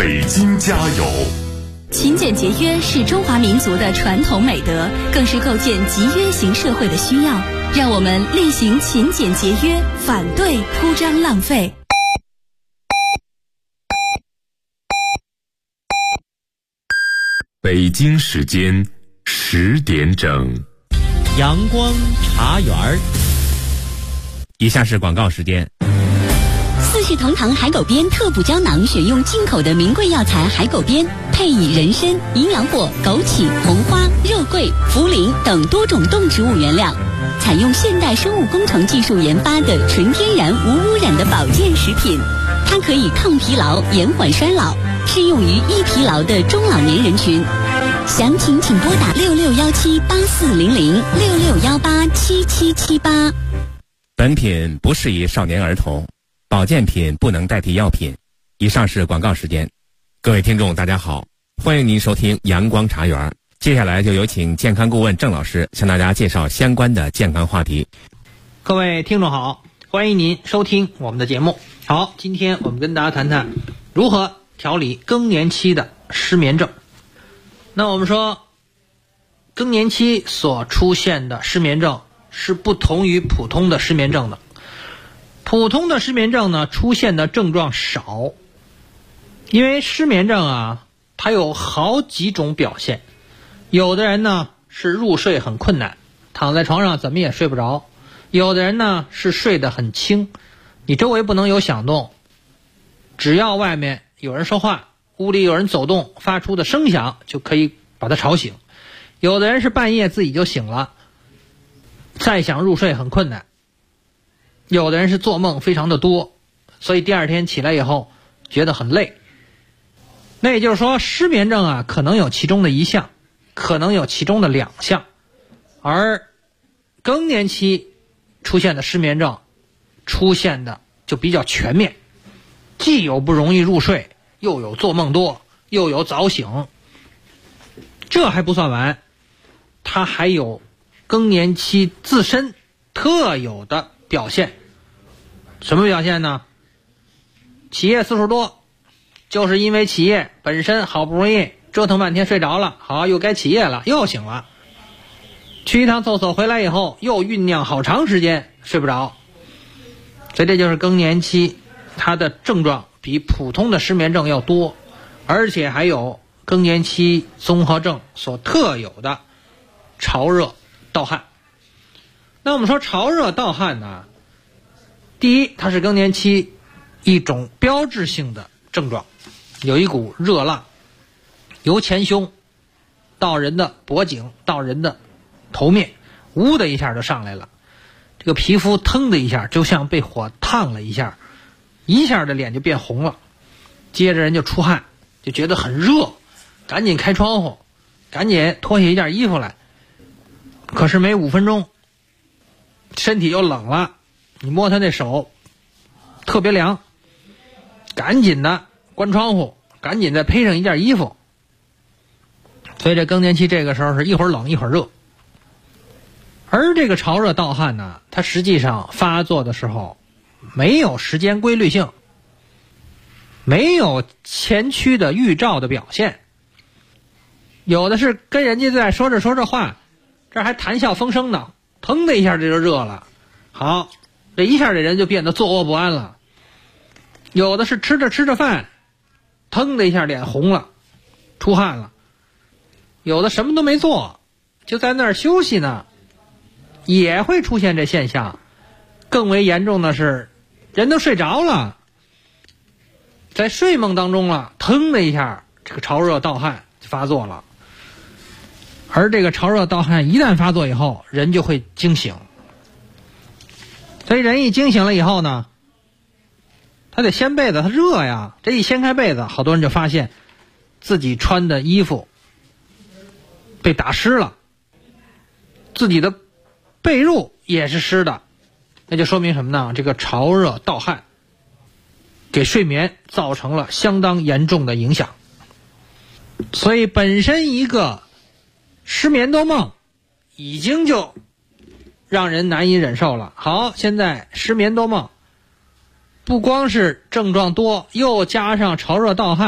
北京加油！ 勤俭节约是中华民族的传统美德，更是构建集约型社会的需要。让我们厉行勤俭节约，反对铺张浪费。 北京时间10点整， 阳光茶园儿。以下是广告时间。 四世同堂海狗鞭特补胶囊，选用进口的名贵药材海狗鞭，配以人参、营养果、枸杞、红花、肉桂、茯苓等多种动植物原料，采用现代生物工程技术研发的纯天然无污染的保健食品。它可以抗疲劳、延缓衰老，适用于易疲劳的中老年人群。详情请拨打6617840066187778。 本品不适宜少年儿童，保健品不能代替药品。以上是广告时间。各位听众大家好，欢迎您收听阳光茶园。接下来就有请健康顾问郑老师向大家介绍相关的健康话题。 各位听众好，欢迎您收听我们的节目。好，今天我们跟大家谈谈如何调理更年期的失眠症。那我们说更年期所出现的失眠症是不同于普通的失眠症的。普通的失眠症呢，出现的症状少，因为失眠症啊，它有好几种表现。有的人呢是入睡很困难，躺在床上怎么也睡不着；有的人呢是睡得很轻，你周围不能有响动，只要外面有人说话，屋里有人走动发出的声响就可以把他吵醒；有的人是半夜自己就醒了，再想入睡很困难；有的人是做梦非常的多，所以第二天起来以后觉得很累。那也就是说，失眠症啊，可能有其中的一项，可能有其中的两项，而更年期出现的失眠症出现的就比较全面，既有不容易入睡，又有做梦多，又有早醒。这还不算完，它还有更年期自身特有的表现。什么表现呢？起夜次数多，就是因为起夜本身好不容易折腾半天睡着了，好，又该起夜了，又醒了，去一趟厕所回来以后又酝酿好长时间睡不着。所以这就是更年期它的症状比普通的失眠症要多，而且还有更年期综合症所特有的潮热盗汗。那我们说潮热盗汗呢，第一，它是更年期一种标志性的症状，有一股热浪由前胸到人的脖颈到人的头面，呜的一下就上来了，这个皮肤腾的一下就像被火烫了一下，一下的脸就变红了，接着人就出汗，就觉得很热，赶紧开窗户，赶紧脱下一件衣服来。可是没5分钟身体又冷了，你摸他那手特别凉，赶紧的关窗户，赶紧再披上一件衣服。所以这更年期这个时候是一会儿冷一会儿热。而这个潮热盗汗呢，它实际上发作的时候没有时间规律性，没有前驱的预兆的表现，有的是跟人家在说着说着话，这还谈笑风生呢，腾的一下这就热了，好，这一下这人就变得坐卧不安了。有的是吃着吃着饭，腾的一下脸红了，出汗了。有的什么都没做，就在那儿休息呢，也会出现这现象。更为严重的是，人都睡着了，在睡梦当中了，腾的一下这个潮热盗汗就发作了。而这个潮热盗汗一旦发作以后，人就会惊醒。所以人一惊醒了以后呢，他得掀被子，他热呀，这一掀开被子，好多人就发现自己穿的衣服被打湿了，自己的被褥也是湿的，那就说明什么呢？这个潮热盗汗给睡眠造成了相当严重的影响。所以本身一个失眠多梦已经就让人难以忍受了，好，现在失眠多梦不光是症状多，又加上潮热盗汗，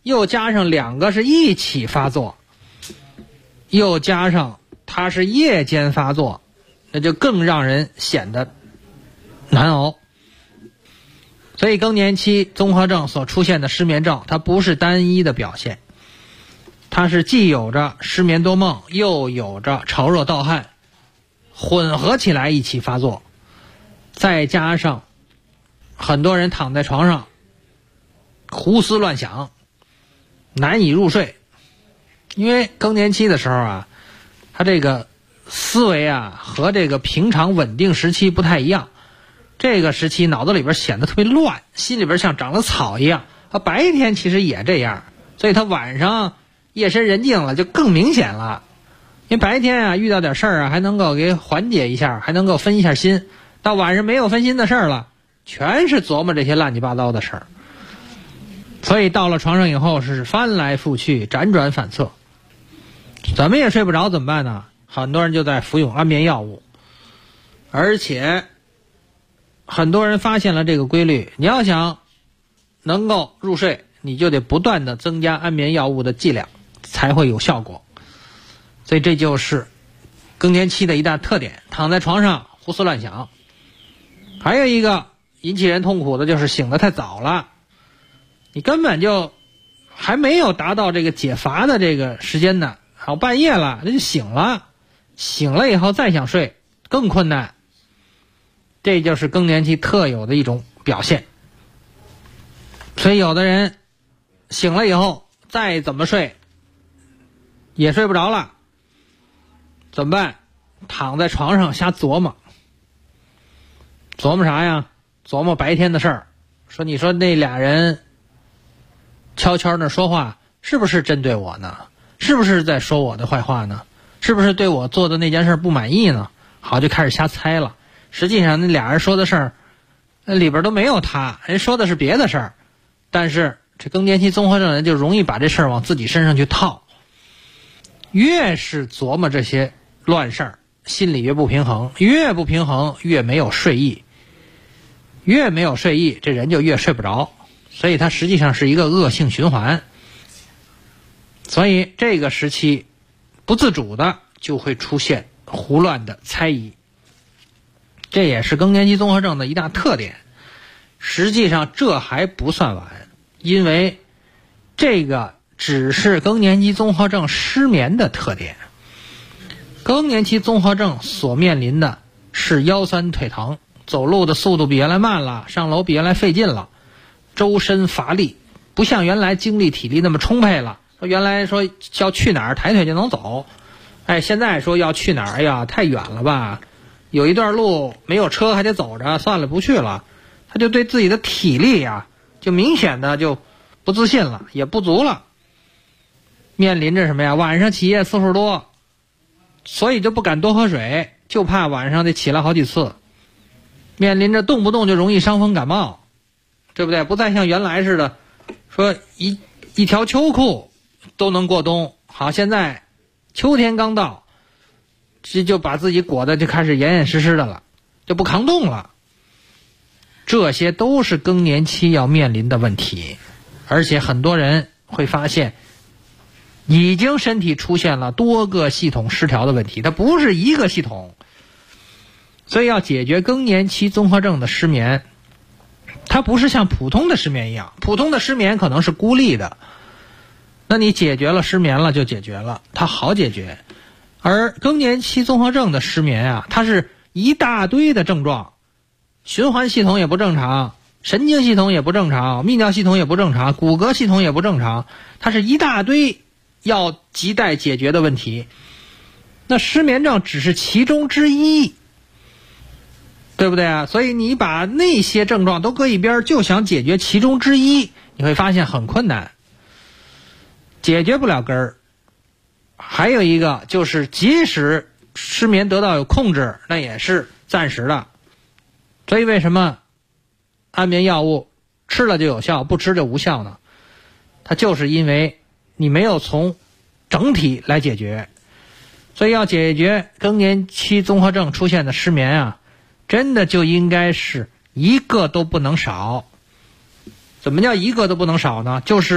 又加上两个是一起发作，又加上它是夜间发作，那就更让人显得难熬。所以更年期综合症所出现的失眠症，它不是单一的表现，它是既有着失眠多梦，又有着潮热盗汗，混合起来一起发作，再加上很多人躺在床上胡思乱想，难以入睡。因为更年期的时候啊，他这个思维啊和这个平常稳定时期不太一样，这个时期脑子里边显得特别乱，心里边像长了草一样。他白天其实也这样，所以他晚上夜深人静了就更明显了。因为白天啊遇到点事儿啊还能够给缓解一下，还能够分一下心，到晚上没有分心的事儿了，全是琢磨这些乱七八糟的事儿。所以到了床上以后是翻来覆去，辗转反侧，怎么也睡不着，怎么办呢？很多人就在服用安眠药物，而且很多人发现了这个规律，你要想能够入睡，你就得不断的增加安眠药物的剂量才会有效果。所以这就是更年期的一大特点，躺在床上胡思乱想。还有一个引起人痛苦的就是醒得太早了，你根本就还没有达到这个解乏的这个时间呢，好半夜了那就醒了，醒了以后再想睡更困难。这就是更年期特有的一种表现。所以有的人醒了以后再怎么睡也睡不着了，怎么办？躺在床上瞎琢磨。琢磨啥呀？琢磨白天的事儿。说你说那俩人悄悄那说话，是不是针对我呢？是不是在说我的坏话呢？是不是对我做的那件事不满意呢？好，就开始瞎猜了。实际上那俩人说的事儿里边都没有他，人说的是别的事儿。但是这更年期综合症人就容易把这事儿往自己身上去套，越是琢磨这些乱事儿，心里越不平衡，越不平衡越没有睡意，越没有睡意这人就越睡不着，所以它实际上是一个恶性循环。所以这个时期不自主的就会出现胡乱的猜疑，这也是更年期综合症的一大特点。实际上这还不算晚，因为这个只是更年期综合症失眠的特点。更年期综合症所面临的是腰酸腿疼，走路的速度比原来慢了，上楼比原来费劲了，周身乏力，不像原来精力体力那么充沛了。说原来说要去哪儿抬腿就能走，现在说要去哪儿，哎呀太远了吧，有一段路没有车还得走着，算了不去了。他就对自己的体力啊就明显的就不自信了，也不足了。面临着什么呀？晚上起夜次数多，所以就不敢多喝水，就怕晚上得起来好几次。面临着动不动就容易伤风感冒，对不对？不再像原来似的说一条秋裤都能过冬，好，现在秋天刚到，这就把自己裹得就开始严严实实的了，就不抗冻了。这些都是更年期要面临的问题，而且很多人会发现已经身体出现了多个系统失调的问题，它不是一个系统。所以要解决更年期综合症的失眠，它不是像普通的失眠一样，普通的失眠可能是孤立的，那你解决了失眠了就解决了，它好解决。而更年期综合症的失眠啊，它是一大堆的症状，循环系统也不正常，神经系统也不正常，泌尿系统也不正常，骨骼系统也不正常，它是一大堆要亟待解决的问题。那失眠症只是其中之一，对不对啊？所以你把那些症状都搁一边，就想解决其中之一，你会发现很困难，解决不了根儿。还有一个就是即使失眠得到有控制，那也是暂时的。所以为什么安眠药物吃了就有效，不吃就无效呢？它就是因为你没有从整体来解决。所以要解决更年期综合症出现的失眠啊，真的就应该是一个都不能少。怎么叫一个都不能少呢？就是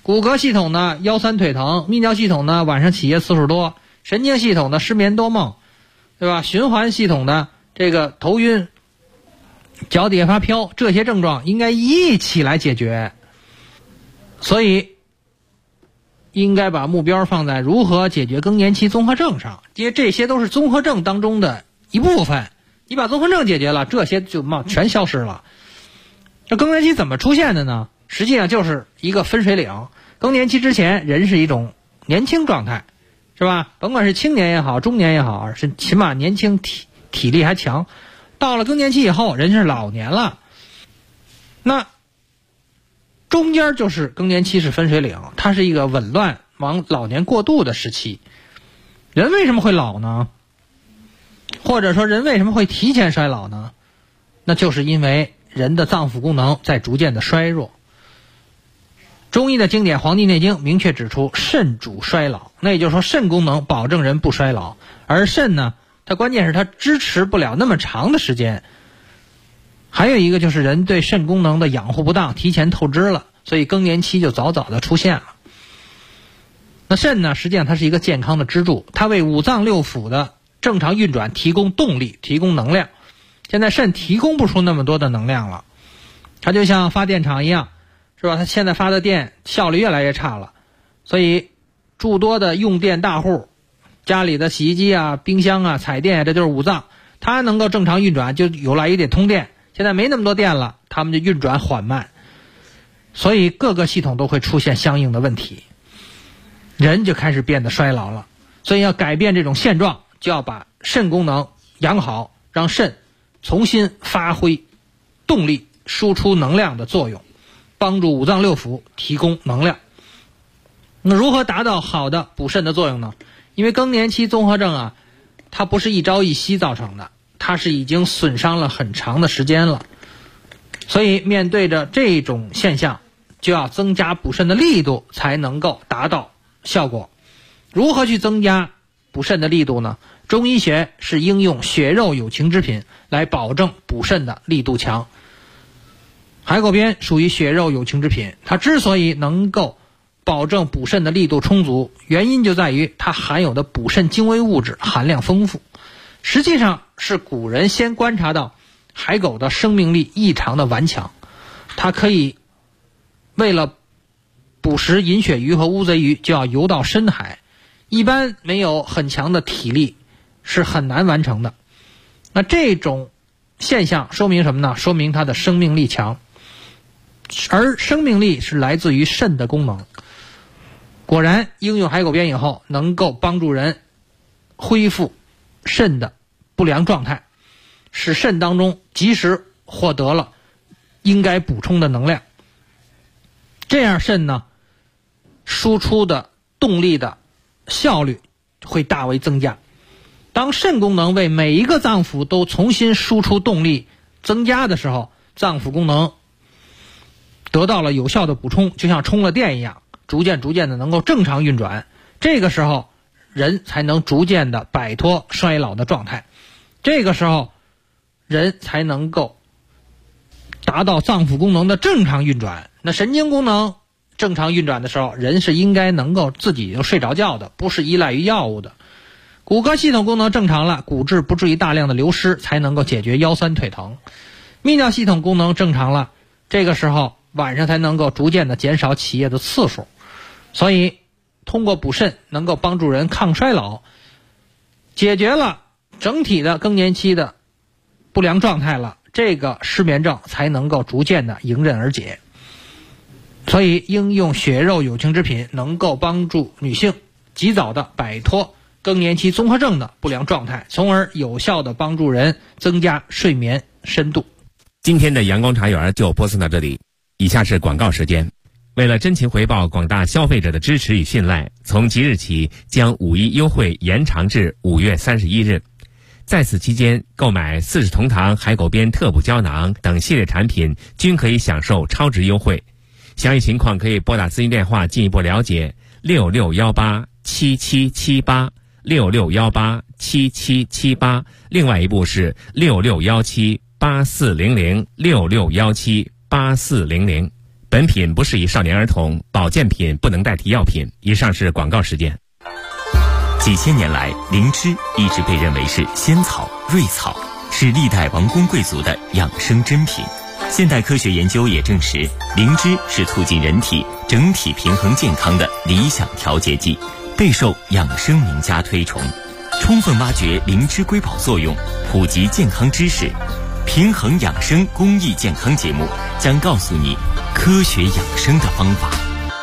骨骼系统呢腰酸腿疼，泌尿系统呢晚上起夜次数多，神经系统的失眠多梦，对吧？循环系统的这个头晕、脚底下发飘，这些症状应该一起来解决。所以应该把目标放在如何解决更年期综合症上，因为这些都是综合症当中的一部分。你把综合症解决了，这些就全消失了。这更年期怎么出现的呢？实际上就是一个分水岭。更年期之前，人是一种年轻状态，是吧？甭管是青年也好，中年也好，是起码年轻，体力还强。到了更年期以后，人是老年了。那中间就是更年期是分水岭，它是一个紊乱往老年过渡的时期。人为什么会老呢？或者说人为什么会提前衰老呢？那就是因为人的脏腑功能在逐渐的衰弱。中医的经典《黄帝内经》明确指出，肾主衰老，那也就是说肾功能保证人不衰老，而肾呢，它关键是它支持不了那么长的时间。还有一个就是人对肾功能的养护不当，提前透支了，所以更年期就早早的出现了。那肾呢，实际上它是一个健康的支柱，它为五脏六腑的正常运转提供动力，提供能量。现在肾提供不出那么多的能量了，它就像发电厂一样，是吧？它现在发的电效率越来越差了，所以诸多的用电大户，家里的洗衣机啊、冰箱啊、彩电啊，这就是五脏，它能够正常运转，就有来也得通电。现在没那么多电了，它们就运转缓慢，所以各个系统都会出现相应的问题，人就开始变得衰老了。所以要改变这种现状，就要把肾功能养好，让肾重新发挥动力、输出能量的作用，帮助五脏六腑提供能量。那如何达到好的补肾的作用呢？因为更年期综合症啊，它不是一朝一夕造成的，它是已经损伤了很长的时间了。所以面对着这种现象，就要增加补肾的力度，才能够达到效果。如何去增加补肾的力度呢？中医学是应用血肉有情之品来保证补肾的力度强。海狗鞭属于血肉有情之品，它之所以能够保证补肾的力度充足，原因就在于它含有的补肾精微物质含量丰富。实际上是古人先观察到海狗的生命力异常的顽强，它可以为了捕食银鳕鱼和乌贼鱼就要游到深海，一般没有很强的体力是很难完成的。那这种现象说明什么呢？说明它的生命力强，而生命力是来自于肾的功能。果然应用海狗鞭以后，能够帮助人恢复肾的不良状态，使肾当中及时获得了应该补充的能量，这样肾呢输出的动力的效率会大为增加。当肾功能为每一个脏腑都重新输出动力增加的时候，脏腑功能得到了有效的补充，就像充了电一样，逐渐的能够正常运转。这个时候人才能逐渐的摆脱衰老的状态，这个时候人才能够达到脏腑功能的正常运转。那神经功能正常运转的时候，人是应该能够自己就睡着觉的，不是依赖于药物的。骨骼系统功能正常了，骨质不至于大量的流失，才能够解决腰酸腿疼。泌尿系统功能正常了，这个时候晚上才能够逐渐的减少起夜的次数。所以通过补肾能够帮助人抗衰老，解决了整体的更年期的不良状态了，这个失眠症才能够逐渐的迎刃而解。所以应用血肉有情之品能够帮助女性及早的摆脱更年期综合症的不良状态，从而有效的帮助人增加睡眠深度。 今天的阳光茶园就播送到这里，以下是广告时间。为了真情回报广大消费者的支持与信赖，从即日起将5·1优惠延长至5月31日。在此期间，购买四世同堂海狗鞭特补胶囊等系列产品均可以享受超值优惠。详细情况可以拨打咨询电话进一步了解，66187778 66187778，另外一部是66178400 66178400。 本品不适宜少年儿童，保健品不能代替药品。以上是广告时间。 几千年来，灵芝一直被认为是仙草、瑞草，是历代王公贵族的养生珍品。现代科学研究也证实，灵芝是促进人体整体平衡健康的理想调节剂，备受养生名家推崇。充分挖掘灵芝瑰宝作用，普及健康知识，平衡养生公益健康节目将告诉你科学养生的方法。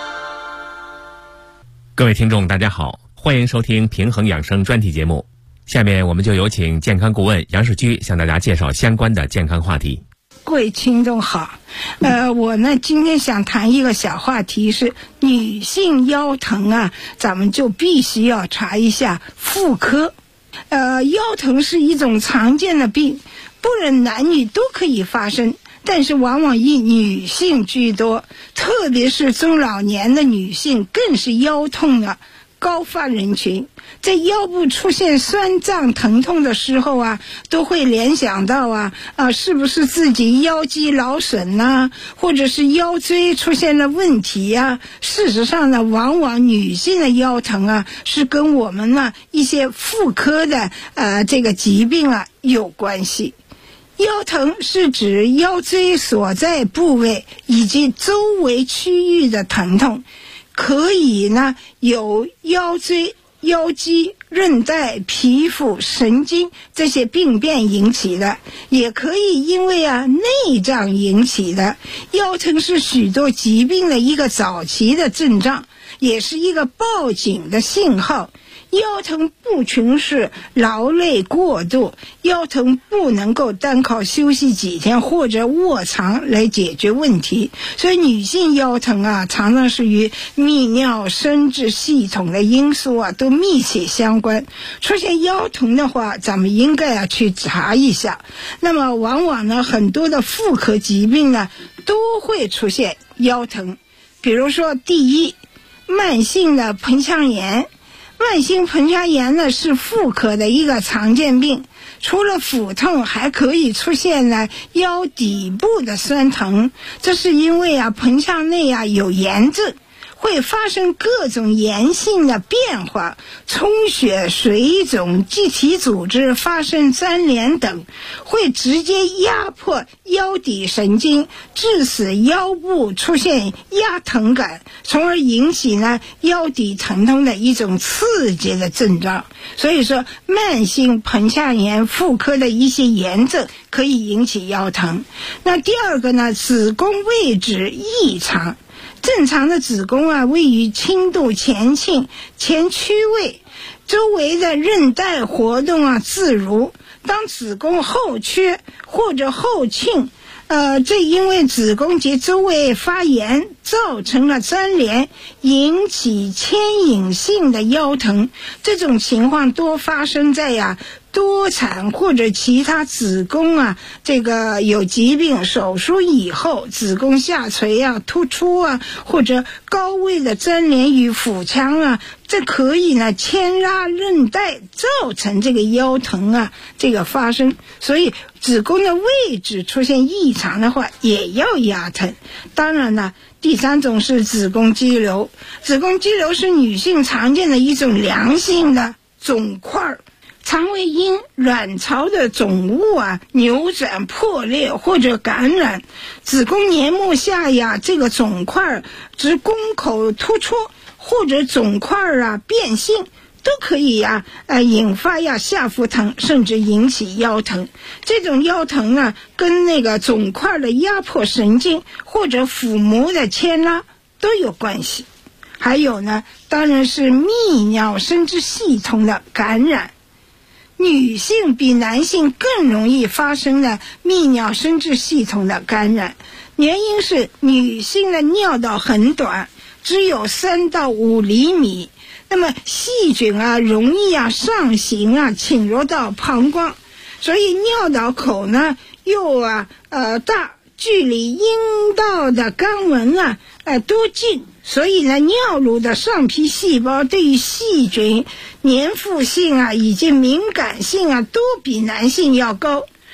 各位听众大家好，欢迎收听平衡养生专题节目。下面我们就有请健康顾问杨世居向大家介绍相关的健康话题。 各位听众好，我呢今天想谈一个小话题，是女性腰疼啊，咱们就必须要查一下妇科。腰疼是一种常见的病，不论男女都可以发生，但是往往以女性居多，特别是中老年的女性更是腰痛的高发人群。在腰部出现酸胀疼痛的时候啊，都会联想到是不是自己腰肌劳损呐，或者是腰椎出现了问题啊。事实上呢，往往女性的腰疼啊，是跟我们呢一些妇科的这个疾病啊有关系。腰疼是指腰椎所在部位以及周围区域的疼痛，可以呢有腰椎、腰肌、韧带、皮肤、神经这些病变引起的，也可以因为内脏引起的。腰疼是许多疾病的一个早期的症状，也是一个报警的信号。腰疼不全是劳累过度，腰疼不能够单靠休息几天或者卧床来解决问题。所以女性腰疼常常是与泌尿生殖系统的因素都密切相关。出现腰疼的话，咱们应该去查一下。那么往往呢，很多的妇科疾病呢都会出现腰疼。比如说第一，慢性的盆腔炎。慢性盆腔炎呢是妇科的一个常见病，除了腹痛，还可以出现呢腰底部的酸疼。这是因为盆腔内有炎症，会发生各种炎性的变化，充血、水肿、机体组织发生粘连等，会直接压迫腰底神经，致使腰部出现压疼感，从而引起呢腰底疼痛的一种刺激的症状。所以说，慢性盆腔炎妇科的一些炎症可以引起腰疼。那第二个呢，子宫位置异常。正常的子宫位于轻度前倾前屈位，周围的韧带活动自如。当子宫后缺或者后倾，这因为子宫及周围发炎造成了粘连，引起牵引性的腰疼。这种情况多发生在多产或者其他子宫这个有疾病手术以后，子宫下垂突出或者高位的粘连于腹腔这可以呢牵拉韧带，造成这个腰疼这个发生。所以子宫的位置出现异常的话，也要压疼。当然呢，第三种是子宫肌瘤。子宫肌瘤是女性常见的一种良性的肿块，常为因卵巢的肿物扭转、破裂或者感染，子宫黏膜下这个肿块至宫口突出，或者肿块变性，都可以引发下腹疼，甚至引起腰疼。这种腰疼跟那个肿块的压迫神经或者腹膜的牵拉都有关系。还有呢，当然是泌尿生殖系统的感染。女性比男性更容易发生的泌尿生殖系统的感染，原因是女性的尿道很短，只有3到5厘米，那么细菌容易上行侵入到膀胱，所以尿道口呢又大，距离阴道的肛门多近，所以呢尿路的上皮细胞对于细菌粘附性以及敏感性都比男性要高。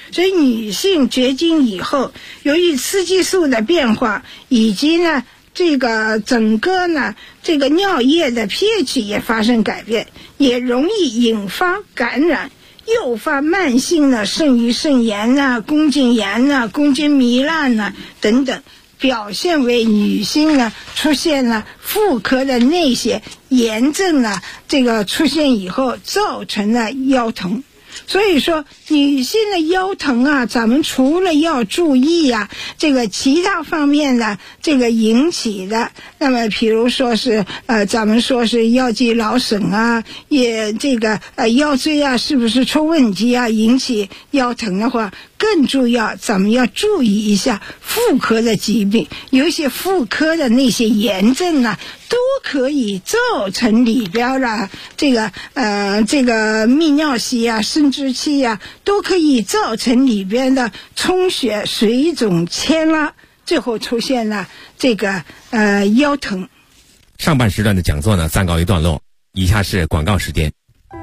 所以女性绝经以后，由于雌激素的变化，以及呢这个整个呢这个尿液的 pH 也发生改变，也容易引发感染，诱发慢性的肾盂肾炎啊、宫颈炎啊、宫颈糜烂啊等等，表现为女性呢出现了妇科的那些炎症呢，这个出现以后造成了腰疼。所以说女性的腰疼啊，咱们除了要注意啊这个其他方面的这个引起的，那么比如说是咱们说是腰肌劳损啊，也这个腰椎啊是不是出问题啊引起腰疼的话，更重要咱们要注意一下妇科的疾病，有一些妇科的那些炎症啊都可以造成里边的这个泌尿系啊、生殖器啊，都可以造成里边的充血、水肿、牵拉，最后出现了这个腰疼。 上半时段的讲座呢暂告一段落，以下是广告时间。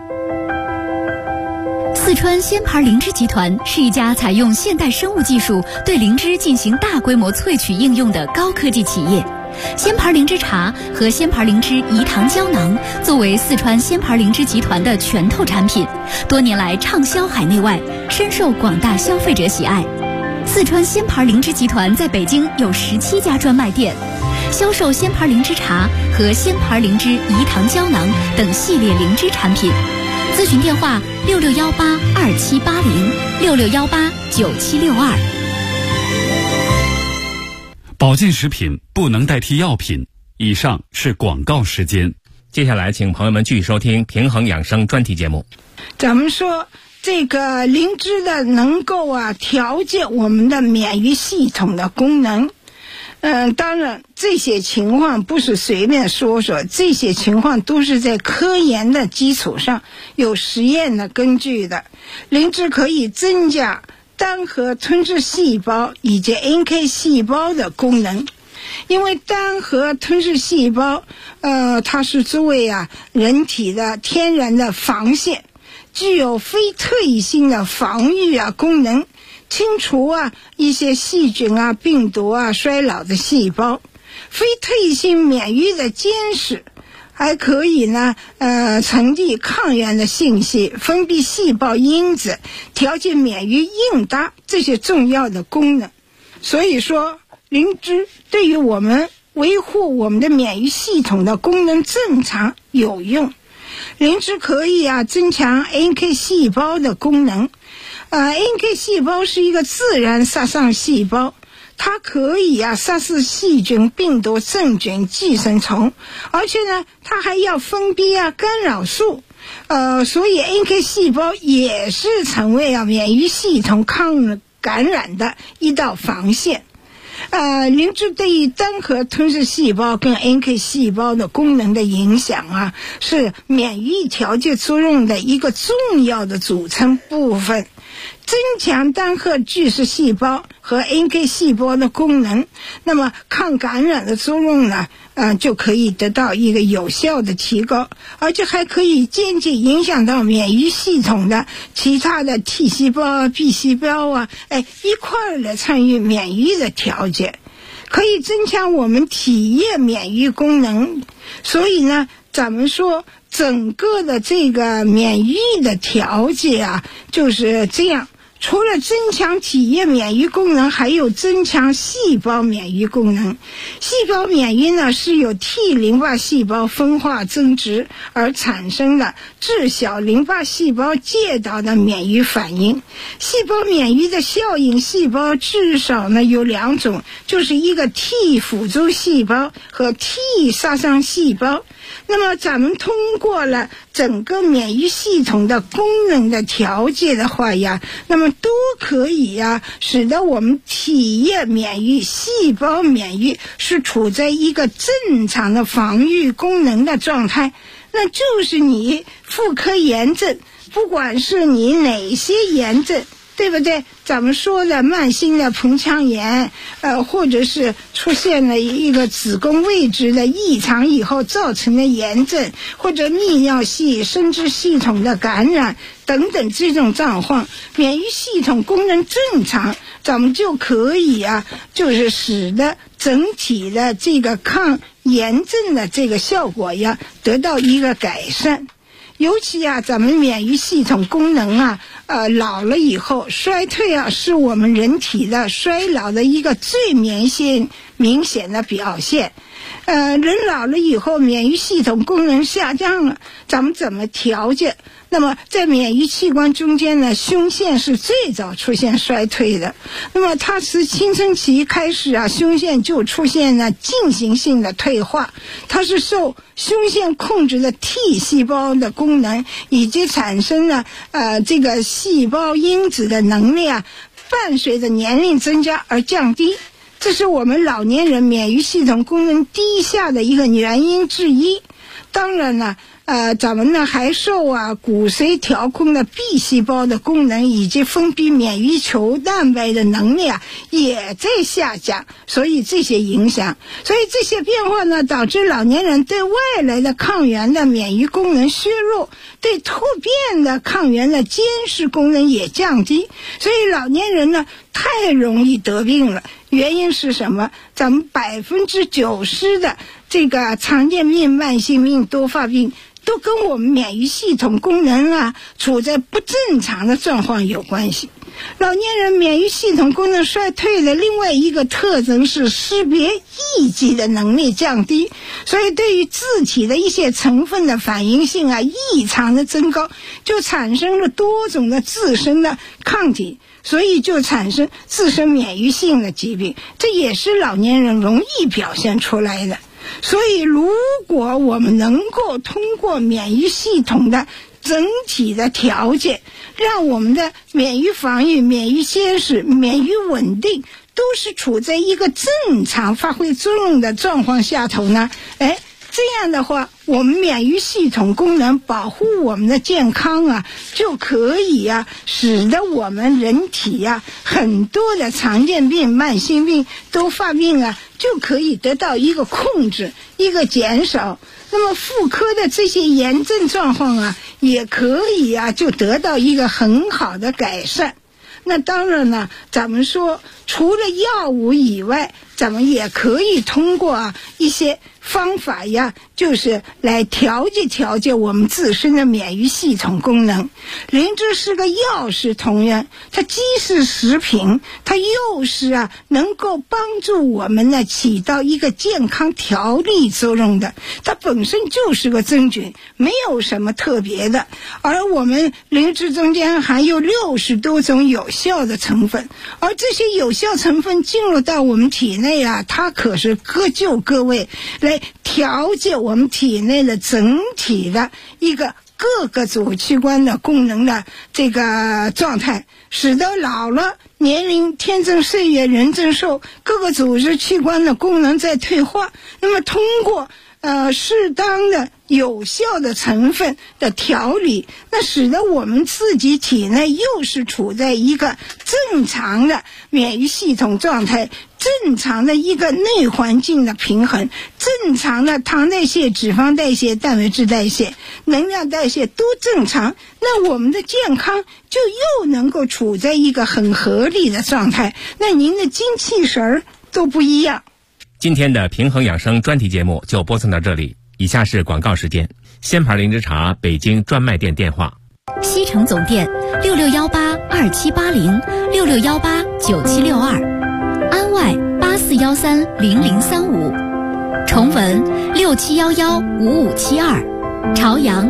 四川仙牌灵芝集团是一家采用现代生物技术对灵芝进行大规模萃取应用的高科技企业。仙牌灵芝茶和仙牌灵芝饴糖胶囊作为四川仙牌灵芝集团的拳头产品，多年来畅销海内外，深受广大消费者喜爱。四川仙牌灵芝集团在北京有17家专卖店，销售仙牌灵芝茶和仙牌灵芝饴糖胶囊等系列灵芝产品。咨询电话66182780，66189762。 保健食品不能代替药品。以上是广告时间。 接下来请朋友们继续收听平衡养生专题节目。 咱们说这个灵芝的能够调节我们的免疫系统的功能。当然这些情况不是随便说说，这些情况都是在科研的基础上有实验的根据的。灵芝可以增加单核吞噬细胞以及 NK 细胞的功能，因为单核吞噬细胞它是作为人体的天然的防线，具有非特异性的防御功能，清除一些细菌病毒衰老的细胞，非特异性免疫的监视，还可以呢传递抗原的信息，分泌细胞因子，调节免疫应答这些重要的功能。所以说灵芝对于我们维护我们的免疫系统的功能正常有用。灵芝可以增强 NK 细胞的功能。NK 细胞是一个自然杀伤细胞，它可以杀死细菌、病毒、真菌、寄生虫，而且呢它还要分泌干扰素，所以 NK 细胞也是成为免疫系统抗感染的一道防线。灵芝对于单核吞噬细胞跟 NK 细胞的功能的影响是免疫调节作用的一个重要的组成部分。增强单核巨噬细胞和 NK 细胞的功能，那么抗感染的作用呢就可以得到一个有效的提高，而且还可以间接影响到免疫系统的其他的 T 细胞、B 细胞一块儿来参与免疫的调节，可以增强我们体液免疫功能。所以呢咱们说整个的这个免疫的调节就是这样，除了增强体液免疫功能，还有增强细胞免疫功能。细胞免疫呢是由 T 淋巴细胞分化增殖而产生的致小淋巴细胞介导的免疫反应。细胞免疫的效应细胞至少呢有2种，就是一个 T 辅助细胞和 T 杀伤细胞。那么咱们通过了整个免疫系统的功能的调节的话那么都可以使得我们体液免疫、细胞免疫是处在一个正常的防御功能的状态。那就是你妇科炎症，不管是你哪些炎症， 对不对？咱们说的慢性的盆腔炎，或者是出现了一个子宫位置的异常以后造成的炎症，或者泌尿系、生殖系统的感染等等这种状况，免疫系统功能正常，咱们就可以就是使得整体的这个抗炎症的这个效果得到一个改善。尤其咱们免疫系统功能老了以后衰退是我们人体的衰老的一个最明显的表现。人老了以后免疫系统功能下降了，咱们怎么调节？那么在免疫器官中间呢，胸腺是最早出现衰退的。那么它是青春期开始胸腺就出现了进行性的退化，它是受胸腺控制的 T 细胞的功能以及产生了这个细胞因子的能力伴随着年龄增加而降低。这是我们老年人免疫系统功能低下的一个原因之一。当然了，咱们呢还受骨髓调控的 B 细胞的功能以及分泌免疫球蛋白的能力也在下降，所以这些影响，所以这些变化呢导致老年人对外来的抗原的免疫功能削弱，对突变的抗原的监视功能也降低，所以老年人呢太容易得病了。原因是什么？咱们90%的这个常见病、慢性病、多发病都跟我们免疫系统功能处在不正常的状况有关系。老年人免疫系统功能衰退的另外一个特征是识别异己的能力降低，所以对于自体的一些成分的反应性异常的增高，就产生了多种的自身的抗体，所以就产生自身免疫性的疾病，这也是老年人容易表现出来的。所以如果我们能够通过免疫系统的整体的调节，让我们的免疫防御、免疫监视、免疫稳定都是处在一个正常发挥作用的状况下头呢，这样的话，我们免疫系统功能保护我们的健康就可以使得我们人体很多的常见病、慢性病、多发病就可以得到一个控制、一个减少。那么妇科的这些炎症状况也可以就得到一个很好的改善。那当然了，咱们说除了药物以外，咱们也可以通过一些方法就是来调节我们自身的免疫系统功能。灵芝是个药食同源，它既是食品，它又是能够帮助我们呢起到一个健康调理作用的。它本身就是个真菌，没有什么特别的。而我们灵芝中间含有60多种有效的成分，而这些有效成分进入到我们体内它可是各就各位，来调节我们体内的整体的一个各个主器官的功能的这个状态，使得老了年龄天增岁月人增寿，各个组织器官的功能在退化。那么通过适当的有效的成分的调理，那使得我们自己体内又是处在一个正常的免疫系统状态，正常的一个内环境的平衡，正常的糖代谢、脂肪代谢、蛋白质代谢、能量代谢都正常，那我们的健康就又能够处在一个很合理的状态，那您的精气神都不一样。 今天的平衡养生专题节目就播送到这里，以下是广告时间。仙牌灵芝茶北京专卖店电话： 西城总店66182780，66189762，安外84130035，崇文67115572，朝阳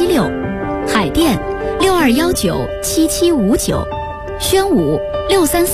65866376，海淀62197759，宣武634